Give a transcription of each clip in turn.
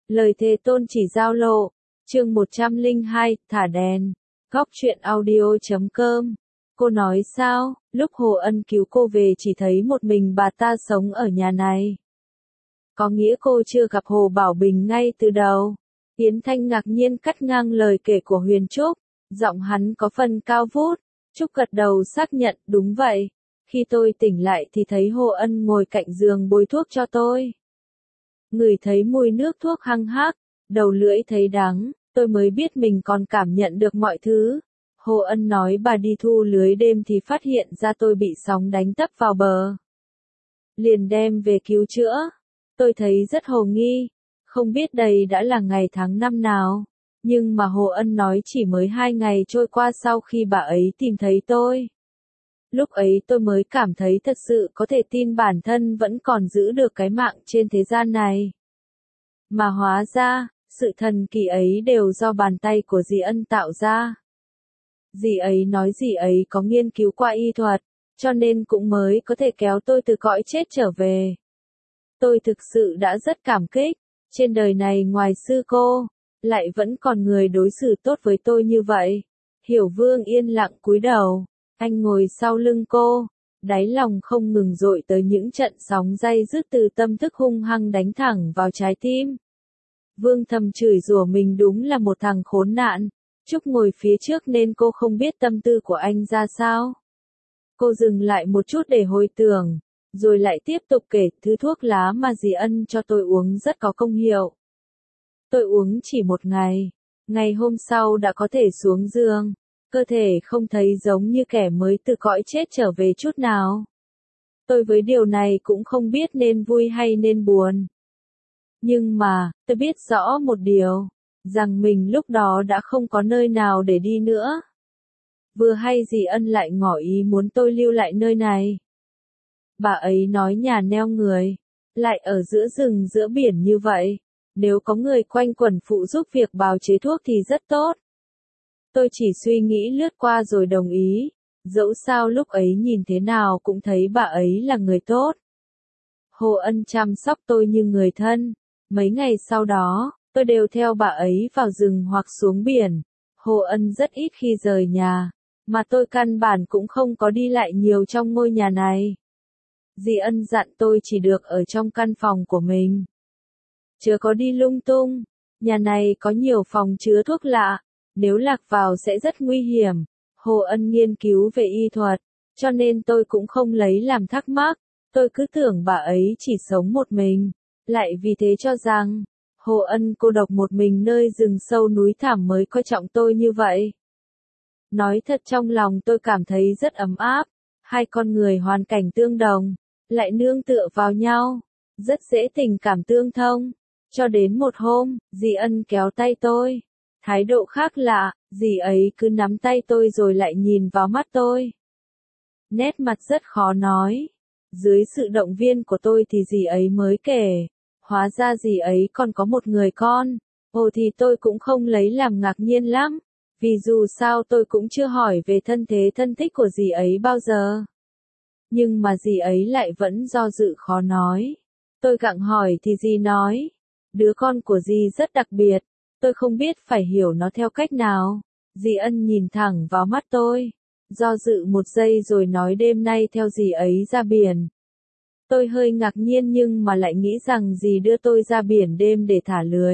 Lời thề tôn chỉ giao lộ. Chương 102, thả đèn. Góc truyện audio.com. Cô nói sao, lúc Hồ Ân cứu cô về chỉ thấy một mình bà ta sống ở nhà này. Có nghĩa cô chưa gặp Hồ Bảo Bình ngay từ đầu. Yến Thanh ngạc nhiên cắt ngang lời kể của Huyền Trúc. Giọng hắn có phần cao vút. Trúc gật đầu xác nhận, đúng vậy. Khi tôi tỉnh lại thì thấy Hồ Ân ngồi cạnh giường bôi thuốc cho tôi. Ngửi thấy mùi nước thuốc hăng hắc, đầu lưỡi thấy đắng, tôi mới biết mình còn cảm nhận được mọi thứ. Hồ Ân nói bà đi thu lưới đêm thì phát hiện ra tôi bị sóng đánh tấp vào bờ. Liền đem về cứu chữa. Tôi thấy rất hồ nghi, không biết đây đã là ngày tháng năm nào. Nhưng mà Hồ Ân nói chỉ mới 2 ngày trôi qua sau khi bà ấy tìm thấy tôi. Lúc ấy tôi mới cảm thấy thật sự có thể tin bản thân vẫn còn giữ được cái mạng trên thế gian này. Mà hóa ra, sự thần kỳ ấy đều do bàn tay của dì Ân tạo ra. Dì ấy nói dì ấy có nghiên cứu qua y thuật, cho nên cũng mới có thể kéo tôi từ cõi chết trở về. Tôi thực sự đã rất cảm kích, trên đời này ngoài sư cô, lại vẫn còn người đối xử tốt với tôi như vậy. Hiểu Vương yên lặng cúi đầu, anh ngồi sau lưng cô, đáy lòng không ngừng dội tới những trận sóng day dứt từ tâm thức hung hăng đánh thẳng vào trái tim. Vương thầm chửi rủa mình đúng là một thằng khốn nạn. Trúc ngồi phía trước nên cô không biết tâm tư của anh ra sao. Cô dừng lại một chút để hồi tưởng, rồi lại tiếp tục kể thứ thuốc lá mà dì Ân cho tôi uống rất có công hiệu. Tôi uống chỉ 1 ngày, ngày hôm sau đã có thể xuống giường, cơ thể không thấy giống như kẻ mới từ cõi chết trở về chút nào. Tôi với điều này cũng không biết nên vui hay nên buồn. Nhưng mà, tôi biết rõ một điều, rằng mình lúc đó đã không có nơi nào để đi nữa. Vừa hay dì Ân lại ngỏ ý muốn tôi lưu lại nơi này. Bà ấy nói nhà neo người, lại ở giữa rừng giữa biển như vậy, nếu có người quanh quẩn phụ giúp việc bào chế thuốc thì rất tốt. Tôi chỉ suy nghĩ lướt qua rồi đồng ý, dẫu sao lúc ấy nhìn thế nào cũng thấy bà ấy là người tốt. Hồ Ân chăm sóc tôi như người thân. Mấy ngày sau đó, tôi đều theo bà ấy vào rừng hoặc xuống biển. Hồ Ân rất ít khi rời nhà, mà tôi căn bản cũng không có đi lại nhiều trong ngôi nhà này. Dì Ân dặn tôi chỉ được ở trong căn phòng của mình, chớ có đi lung tung. Nhà này có nhiều phòng chứa thuốc lạ, nếu lạc vào sẽ rất nguy hiểm. Hồ Ân nghiên cứu về y thuật, cho nên tôi cũng không lấy làm thắc mắc. Tôi cứ tưởng bà ấy chỉ sống một mình, lại vì thế cho rằng Hồ Ân cô độc một mình nơi rừng sâu núi thẳm mới coi trọng tôi như vậy. Nói thật trong lòng tôi cảm thấy rất ấm áp, hai con người hoàn cảnh tương đồng, lại nương tựa vào nhau, rất dễ tình cảm tương thông. Cho đến một hôm, dì Ân kéo tay tôi, thái độ khác lạ, dì ấy cứ nắm tay tôi rồi lại nhìn vào mắt tôi. Nét mặt rất khó nói. Dưới sự động viên của tôi thì dì ấy mới kể, hóa ra dì ấy còn có một người con. Ồ thì tôi cũng không lấy làm ngạc nhiên lắm, vì dù sao tôi cũng chưa hỏi về thân thế thân thích của dì ấy bao giờ. Nhưng mà dì ấy lại vẫn do dự khó nói. Tôi gặng hỏi thì dì nói, đứa con của dì rất đặc biệt, tôi không biết phải hiểu nó theo cách nào. Dì Ân nhìn thẳng vào mắt tôi, do dự một giây rồi nói đêm nay theo dì ấy ra biển. Tôi hơi ngạc nhiên nhưng mà lại nghĩ rằng dì đưa tôi ra biển đêm để thả lưới.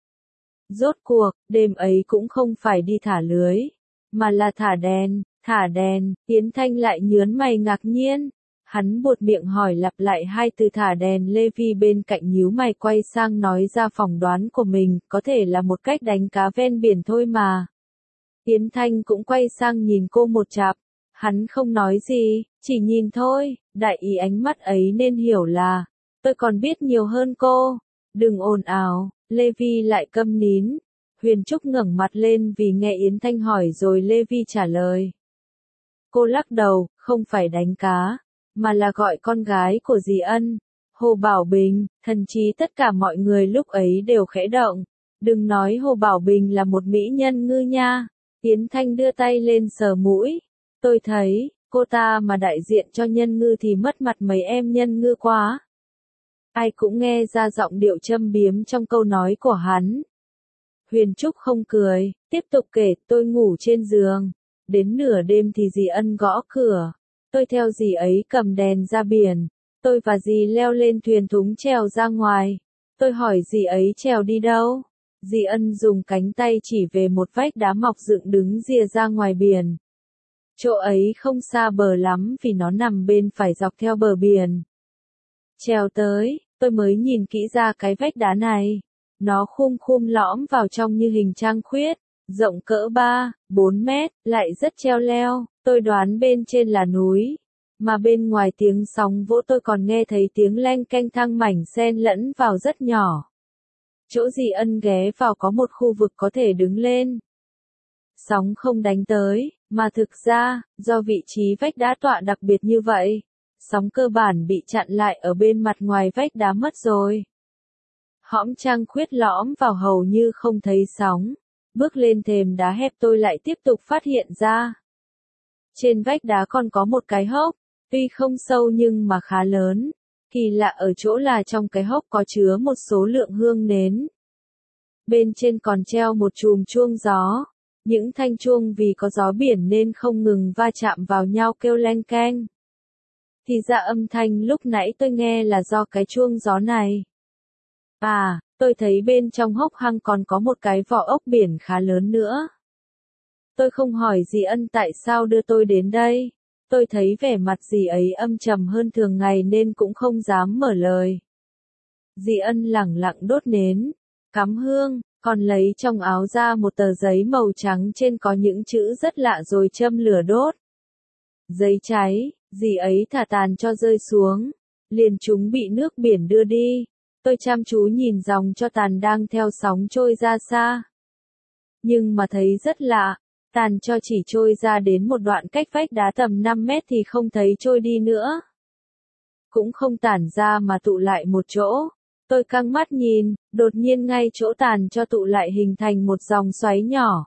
Rốt cuộc, đêm ấy cũng không phải đi thả lưới, mà là thả đèn. Yến Thanh lại nhớn mày ngạc nhiên. Hắn buột miệng hỏi lặp lại 2 từ thả đèn. Lê Vi bên cạnh nhíu mày quay sang nói ra phỏng đoán của mình, có thể là một cách đánh cá ven biển thôi mà. Yến Thanh cũng quay sang nhìn cô một chặp. Hắn không nói gì, chỉ nhìn thôi, đại ý ánh mắt ấy nên hiểu là, tôi còn biết nhiều hơn cô. Đừng ồn ào. Lê Vi lại câm nín. Huyền Trúc ngẩng mặt lên vì nghe Yến Thanh hỏi rồi Lê Vi trả lời. Cô lắc đầu, không phải đánh cá, mà là gọi con gái của dì Ân, Hồ Bảo Bình. Thần trí tất cả mọi người lúc ấy đều khẽ động. Đừng nói Hồ Bảo Bình là một mỹ nhân ngư nha. Yến Thanh đưa tay lên sờ mũi. Tôi thấy, cô ta mà đại diện cho nhân ngư thì mất mặt mấy em nhân ngư quá. Ai cũng nghe ra giọng điệu châm biếm trong câu nói của hắn. Huyền Trúc không cười, tiếp tục kể, tôi ngủ trên giường. Đến nửa đêm thì dì Ân gõ cửa. Tôi theo dì ấy cầm đèn ra biển. Tôi và dì leo lên thuyền thúng trèo ra ngoài. Tôi hỏi dì ấy trèo đi đâu? Dì Ân dùng cánh tay chỉ về một vách đá mọc dựng đứng rìa ra ngoài biển. Chỗ ấy không xa bờ lắm vì nó nằm bên phải dọc theo bờ biển. Trèo tới, tôi mới nhìn kỹ ra cái vách đá này. Nó khum lõm vào trong như hình trăng khuyết, rộng cỡ 3, 4 mét, lại rất treo leo. Tôi đoán bên trên là núi. Mà bên ngoài tiếng sóng vỗ tôi còn nghe thấy tiếng leng keng thang mảnh xen lẫn vào rất nhỏ. Chỗ dì Ân ghé vào có một khu vực có thể đứng lên. Sóng không đánh tới, mà thực ra, do vị trí vách đá tọa đặc biệt như vậy, sóng cơ bản bị chặn lại ở bên mặt ngoài vách đá mất rồi. Hõm trăng khuyết lõm vào hầu như không thấy sóng. Bước lên thềm đá hẹp tôi lại tiếp tục phát hiện ra. Trên vách đá còn có một cái hốc, tuy không sâu nhưng mà khá lớn. Kỳ lạ ở chỗ là trong cái hốc có chứa một số lượng hương nến. Bên trên còn treo một chùm chuông gió. Những thanh chuông vì có gió biển nên không ngừng va chạm vào nhau kêu leng keng. Thì ra âm thanh lúc nãy tôi nghe là do cái chuông gió này. À, tôi thấy bên trong hốc hang còn có một cái vỏ ốc biển khá lớn nữa. Tôi không hỏi dì Ân tại sao đưa tôi đến đây. Tôi thấy vẻ mặt dì ấy âm trầm hơn thường ngày nên cũng không dám mở lời. Dì Ân lẳng lặng đốt nến, cắm hương, còn lấy trong áo ra một tờ giấy màu trắng trên có những chữ rất lạ rồi châm lửa đốt. Giấy cháy, dì ấy thả tàn cho rơi xuống, liền chúng bị nước biển đưa đi. Tôi chăm chú nhìn dòng cho tàn đang theo sóng trôi ra xa. Nhưng mà thấy rất lạ, tàn cho chỉ trôi ra đến một đoạn cách vách đá tầm 5 mét thì không thấy trôi đi nữa. Cũng không tản ra mà tụ lại một chỗ. Tôi căng mắt nhìn, đột nhiên ngay chỗ tàn cho tụ lại hình thành một dòng xoáy nhỏ.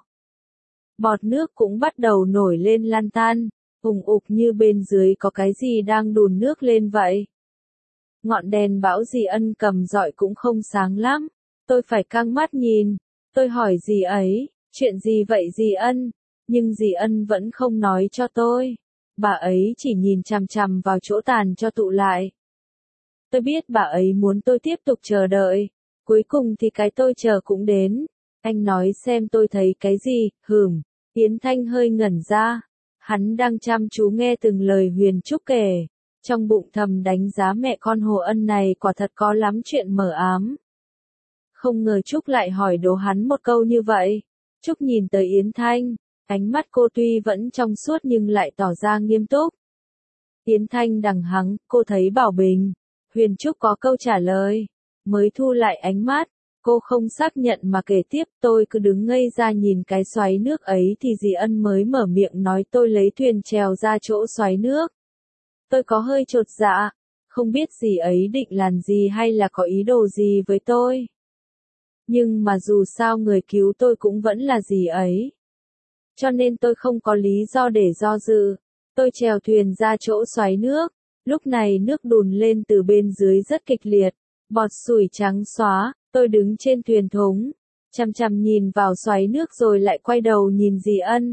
Bọt nước cũng bắt đầu nổi lên lan tan, ùng ục như bên dưới có cái gì đang đùn nước lên vậy. Ngọn đèn bão dì Ân cầm dọi cũng không sáng lắm. Tôi phải căng mắt nhìn. Tôi hỏi dì ấy, chuyện gì vậy dì Ân? Nhưng dì Ân vẫn không nói cho tôi. Bà ấy chỉ nhìn chằm chằm vào chỗ tàn cho tụ lại. Tôi biết bà ấy muốn tôi tiếp tục chờ đợi. Cuối cùng thì cái tôi chờ cũng đến. Anh nói xem tôi thấy cái gì, Yến Thanh hơi ngẩn ra. Hắn đang chăm chú nghe từng lời Huyền Trúc kể. Trong bụng thầm đánh giá mẹ con Hồ Ân này quả thật có lắm chuyện mờ ám. Không ngờ Trúc lại hỏi đố hắn một câu như vậy. Trúc nhìn tới Yến Thanh, ánh mắt cô tuy vẫn trong suốt nhưng lại tỏ ra nghiêm túc. Yến Thanh đằng hắng, cô thấy Bảo Bình. Huyền Trúc có câu trả lời. Mới thu lại ánh mắt, cô không xác nhận mà kể tiếp, tôi cứ đứng ngây ra nhìn cái xoáy nước ấy thì dì Ân mới mở miệng nói tôi lấy thuyền trèo ra chỗ xoáy nước. Tôi có hơi chột dạ, không biết dì ấy định làm gì hay là có ý đồ gì với tôi. Nhưng mà dù sao người cứu tôi cũng vẫn là dì ấy. Cho nên tôi không có lý do để do dự. Tôi trèo thuyền ra chỗ xoáy nước. Lúc này nước đùn lên từ bên dưới rất kịch liệt. Bọt sủi trắng xóa, tôi đứng trên thuyền thúng. Chằm chằm nhìn vào xoáy nước rồi lại quay đầu nhìn dì Ân.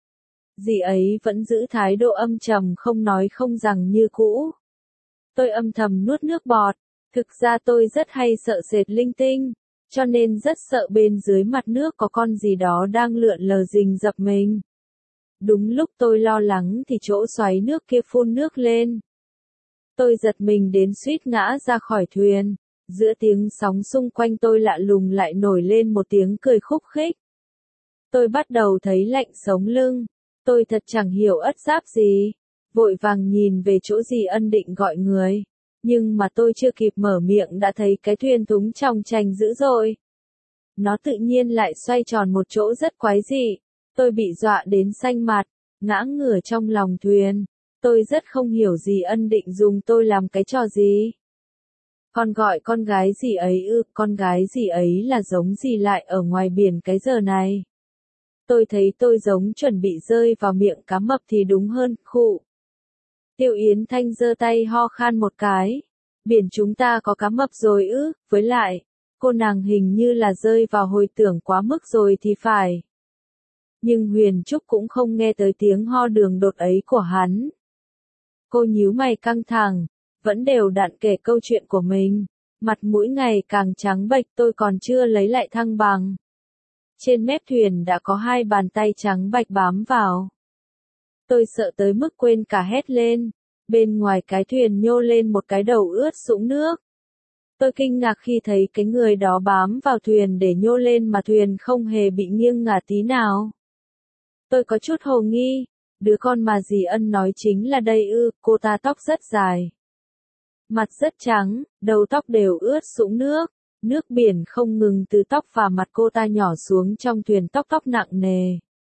Dì ấy vẫn giữ thái độ âm trầm không nói không rằng như cũ. Tôi âm thầm nuốt nước bọt. Thực ra tôi rất hay sợ sệt linh tinh. Cho nên rất sợ bên dưới mặt nước có con gì đó đang lượn lờ rình rập mình. Đúng lúc tôi lo lắng thì chỗ xoáy nước kia phun nước lên. Tôi giật mình đến suýt ngã ra khỏi thuyền. Giữa tiếng sóng xung quanh tôi lạ lùng lại nổi lên một tiếng cười khúc khích. Tôi bắt đầu thấy lạnh sống lưng. Tôi thật chẳng hiểu ất giáp gì. Vội vàng nhìn về chỗ dì Ân định gọi người. Nhưng mà tôi chưa kịp mở miệng đã thấy cái thuyền thúng trong chành dữ dội. Nó tự nhiên lại xoay tròn một chỗ rất quái dị. Tôi bị dọa đến xanh mặt, ngã ngửa trong lòng thuyền. Tôi rất không hiểu dì Ân định dùng tôi làm cái trò gì. Còn gọi con gái dì ấy con gái dì ấy là giống gì lại ở ngoài biển cái giờ này. Tôi thấy tôi giống chuẩn bị rơi vào miệng cá mập thì đúng hơn, khụ. Tiêu Yến Thanh giơ tay ho khan một cái. Biển chúng ta có cá mập rồi ư, với lại, cô nàng hình như là rơi vào hồi tưởng quá mức rồi thì phải. Nhưng Huyền Trúc cũng không nghe tới tiếng ho đường đột ấy của hắn. Cô nhíu mày căng thẳng, vẫn đều đặn kể câu chuyện của mình. Mặt mũi ngày càng trắng bệch, tôi còn chưa lấy lại thăng bằng. Trên mép thuyền đã có 2 bàn tay trắng bạch bám vào. Tôi sợ tới mức quên cả hét lên. Bên ngoài cái thuyền nhô lên một cái đầu ướt sũng nước. Tôi kinh ngạc khi thấy cái người đó bám vào thuyền để nhô lên mà thuyền không hề bị nghiêng ngả tí nào. Tôi có chút hồ nghi, đứa con mà dì Ân nói chính là đây ư, cô ta tóc rất dài. Mặt rất trắng, đầu tóc đều ướt sũng nước, nước biển không ngừng từ tóc và mặt cô ta nhỏ xuống trong thuyền tóc tóc nặng nề.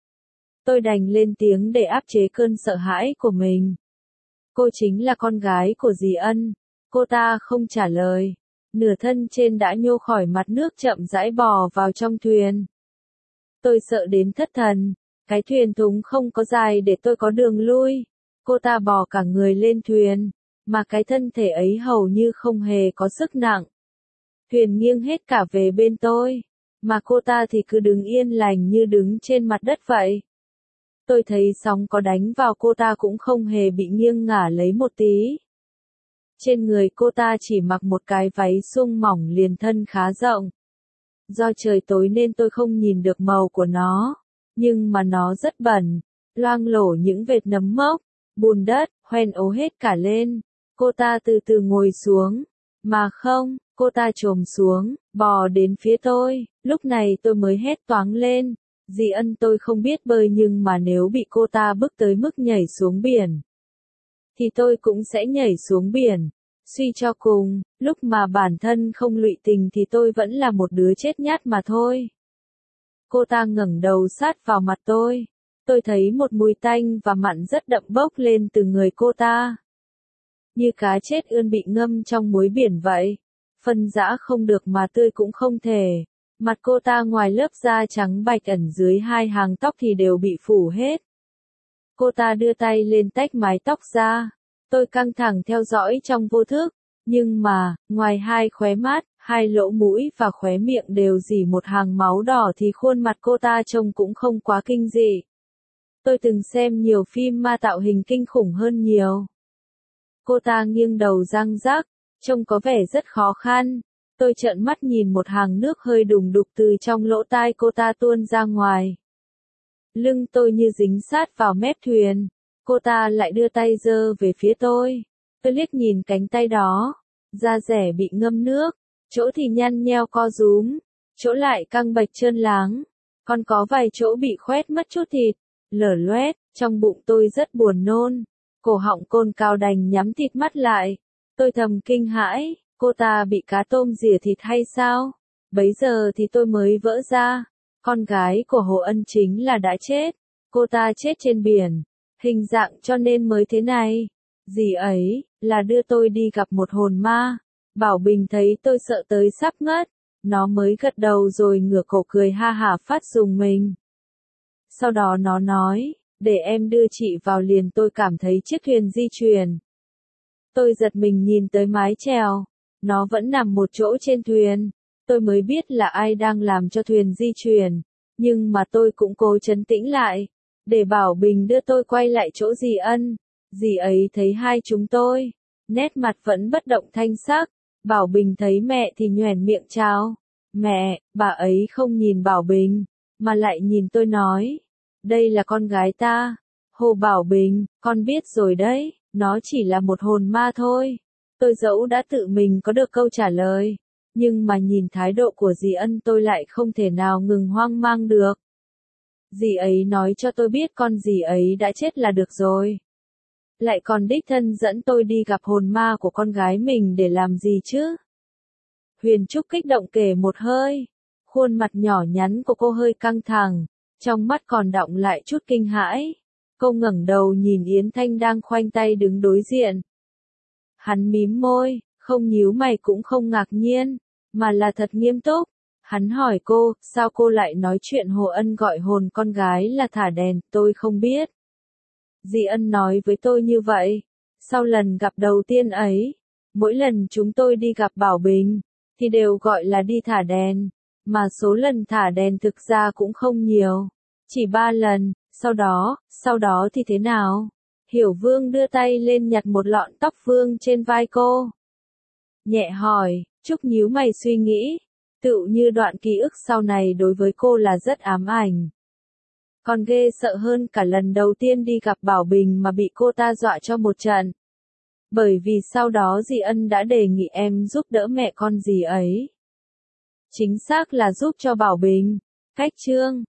Tôi đành lên tiếng để áp chế cơn sợ hãi của mình. Cô chính là con gái của dì Ân. Cô ta không trả lời. Nửa thân trên đã nhô khỏi mặt nước chậm rãi bò vào trong thuyền. Tôi sợ đến thất thần. Cái thuyền thúng không có dài để tôi có đường lui. Cô ta bò cả người lên thuyền, mà cái thân thể ấy hầu như không hề có sức nặng. Thuyền nghiêng hết cả về bên tôi, mà cô ta thì cứ đứng yên lành như đứng trên mặt đất vậy. Tôi thấy sóng có đánh vào cô ta cũng không hề bị nghiêng ngả lấy một tí. Trên người cô ta chỉ mặc một cái váy suông mỏng liền thân khá rộng. Do trời tối nên tôi không nhìn được màu của nó, nhưng mà nó rất bẩn, loang lổ những vệt nấm mốc, bùn đất, hoen ố hết cả lên. Cô ta từ từ ngồi xuống, mà không, cô ta chồm xuống, bò đến phía tôi, lúc này tôi mới hét toáng lên. Dì Ân, tôi không biết bơi nhưng mà nếu bị cô ta bức tới mức nhảy xuống biển, thì tôi cũng sẽ nhảy xuống biển. Suy cho cùng, lúc mà bản thân không lụy tình thì tôi vẫn là một đứa chết nhát mà thôi. Cô ta ngẩng đầu sát vào mặt tôi. Tôi thấy một mùi tanh và mặn rất đậm bốc lên từ người cô ta. Như cá chết ươn bị ngâm trong muối biển vậy. Phân rã không được mà tươi cũng không thể. Mặt cô ta ngoài lớp da trắng bạch ẩn dưới 2 hàng tóc thì đều bị phủ hết. Cô ta đưa tay lên tách mái tóc ra. Tôi căng thẳng theo dõi trong vô thức. Nhưng mà, ngoài 2 khóe mắt, 2 lỗ mũi và khóe miệng đều rỉ một hàng máu đỏ thì khuôn mặt cô ta trông cũng không quá kinh dị. Tôi từng xem nhiều phim ma tạo hình kinh khủng hơn nhiều. Cô ta nghiêng đầu răng rắc, trông có vẻ rất khó khăn. Tôi trợn mắt nhìn một hàng nước hơi đùng đục từ trong lỗ tai cô ta tuôn ra ngoài. Lưng tôi như dính sát vào mép thuyền. Cô ta lại đưa tay giơ về phía tôi. Tôi liếc nhìn cánh tay đó. Da rẻ bị ngâm nước. Chỗ thì nhăn nheo co rúm. Chỗ lại căng bạch trơn láng. Còn có vài chỗ bị khoét mất chút thịt. Lở loét. Trong bụng tôi rất buồn nôn. Cổ họng cồn cào đành nhắm thịt mắt lại. Tôi thầm kinh hãi. Cô ta bị cá tôm rỉa thịt hay sao? Bấy giờ thì tôi mới vỡ ra. Con gái của Hồ Ân chính là đã chết. Cô ta chết trên biển. Hình dạng cho nên mới thế này. Dì ấy, là đưa tôi đi gặp một hồn ma. Bảo Bình thấy tôi sợ tới sắp ngất. Nó mới gật đầu rồi ngửa cổ cười ha hả phát rùng mình. Sau đó nó nói, để em đưa chị vào liền. Tôi cảm thấy chiếc thuyền di chuyển. Tôi giật mình nhìn tới mái chèo. Nó vẫn nằm một chỗ trên thuyền. Tôi mới biết là ai đang làm cho thuyền di chuyển. Nhưng mà tôi cũng cố trấn tĩnh lại. Để Bảo Bình đưa tôi quay lại chỗ dì Ân. Dì ấy thấy hai chúng tôi. Nét mặt vẫn bất động thanh sắc. Bảo Bình thấy mẹ thì nhoẻn miệng chào. Mẹ, bà ấy không nhìn Bảo Bình. Mà lại nhìn tôi nói. Đây là con gái ta. Hồ Bảo Bình, con biết rồi đấy. Nó chỉ là một hồn ma thôi. Tôi dẫu đã tự mình có được câu trả lời. Nhưng mà nhìn thái độ của dì Ân tôi lại không thể nào ngừng hoang mang được. Dì ấy nói cho tôi biết con dì ấy đã chết là được rồi. Lại còn đích thân dẫn tôi đi gặp hồn ma của con gái mình để làm gì chứ? Huyền Trúc kích động kể một hơi. Khuôn mặt nhỏ nhắn của cô hơi căng thẳng. Trong mắt còn đọng lại chút kinh hãi. Cô ngẩng đầu nhìn Yến Thanh đang khoanh tay đứng đối diện. Hắn mím môi, không nhíu mày cũng không ngạc nhiên, mà là thật nghiêm túc. Hắn hỏi cô, sao cô lại nói chuyện Hồ Ân gọi hồn con gái là thả đèn, tôi không biết. Dì Ân nói với tôi như vậy, sau lần gặp đầu tiên ấy, Mỗi lần chúng tôi đi gặp Bảo Bình, thì đều gọi là đi thả đèn, mà số lần thả đèn thực ra cũng không nhiều. Chỉ 3 lần, sau đó thì thế nào? Hiểu Vương đưa tay lên nhặt một lọn tóc Vương trên vai cô. Nhẹ hỏi, Trúc nhíu mày suy nghĩ, tựu như đoạn ký ức sau này đối với cô là rất ám ảnh. Còn ghê sợ hơn cả lần đầu tiên đi gặp Bảo Bình mà bị cô ta dọa cho một trận. Bởi vì sau đó dì Ân đã đề nghị em giúp đỡ mẹ con dì ấy. Chính xác là giúp cho Bảo Bình. Cách chương